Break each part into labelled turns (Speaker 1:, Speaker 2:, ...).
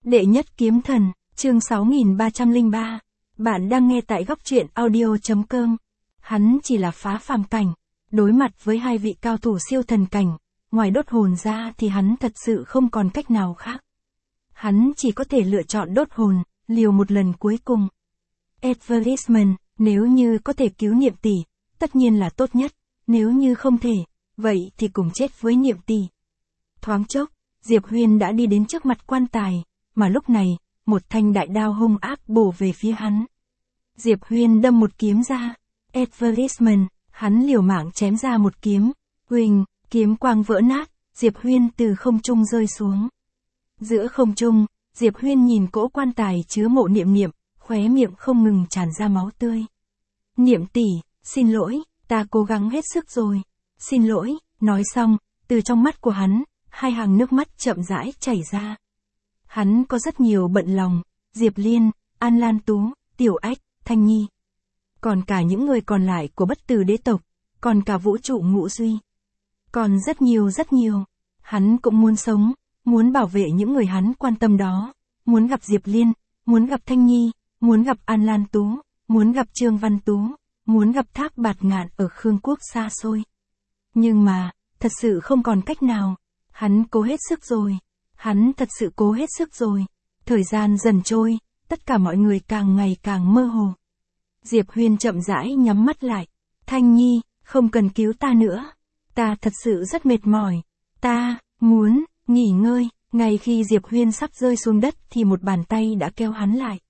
Speaker 1: Đệ nhất kiếm thần, chương 6303. Bạn đang nghe tại góc truyện audio.com. Hắn chỉ là phá phàm cảnh. Đối mặt với hai vị cao thủ siêu thần cảnh, ngoài đốt hồn ra thì hắn thật sự không còn cách nào khác. Hắn chỉ có thể lựa chọn đốt hồn, liều một lần cuối cùng. Advertisement, nếu như có thể cứu Niệm tỷ, tất nhiên là tốt nhất, nếu như không thể, vậy thì cùng chết với Niệm tỷ. Thoáng chốc, Diệp Huyên đã đi đến trước mặt quan tài, mà lúc này, một thanh đại đao hung ác bổ về phía hắn. Diệp Huyên đâm một kiếm ra. Advertisement, hắn liều mạng chém ra một kiếm. Huỳnh, kiếm quang vỡ nát, Diệp Huyên từ không trung rơi xuống. Giữa không trung, Diệp Huyên nhìn cỗ quan tài chứa mộ Niệm Niệm, khóe miệng không ngừng tràn ra máu tươi. Niệm tỷ, xin lỗi, ta cố gắng hết sức rồi. Xin lỗi, nói xong, từ trong mắt của hắn, hai hàng nước mắt chậm rãi chảy ra. Hắn có rất nhiều bận lòng, Diệp Liên, An Lan Tú, Tiểu Ách, Thanh Nhi. Còn cả những người còn lại của Bất Tử Đế tộc, còn cả vũ trụ Ngũ Duy. Còn rất nhiều. Hắn cũng muốn sống, muốn bảo vệ những người hắn quan tâm đó, muốn gặp Diệp Liên, muốn gặp Thanh Nhi, muốn gặp An Lan Tú, muốn gặp Trương Văn Tú, muốn gặp Thác Bạt Ngạn ở Khương Quốc xa xôi. Nhưng mà, thật sự không còn cách nào. Hắn cố hết sức rồi. Hắn thật sự cố hết sức rồi. Thời gian dần trôi, tất cả mọi người càng ngày càng mơ hồ. Diệp Huyên chậm rãi nhắm mắt lại. Thanh Nhi, không cần cứu ta nữa. Ta thật sự rất mệt mỏi. Ta, muốn, nghỉ ngơi. Ngay khi Diệp Huyên sắp rơi xuống đất thì một bàn tay đã kéo hắn lại.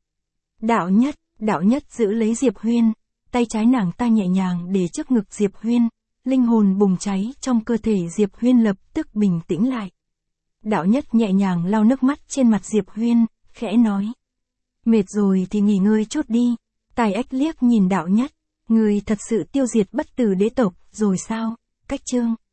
Speaker 1: Đạo nhất giữ lấy Diệp Huyên. Tay trái nàng ta nhẹ nhàng để trước ngực Diệp Huyên. Linh hồn bùng cháy trong cơ thể Diệp Huyên lập tức bình tĩnh lại. Đạo nhất nhẹ nhàng lau nước mắt trên mặt Diệp Huyên, khẽ nói. Mệt rồi thì nghỉ ngơi chút đi. Tài Ách liếc nhìn đạo nhất. Người thật sự tiêu diệt Bất Tử Đế tộc, rồi sao? Cách chương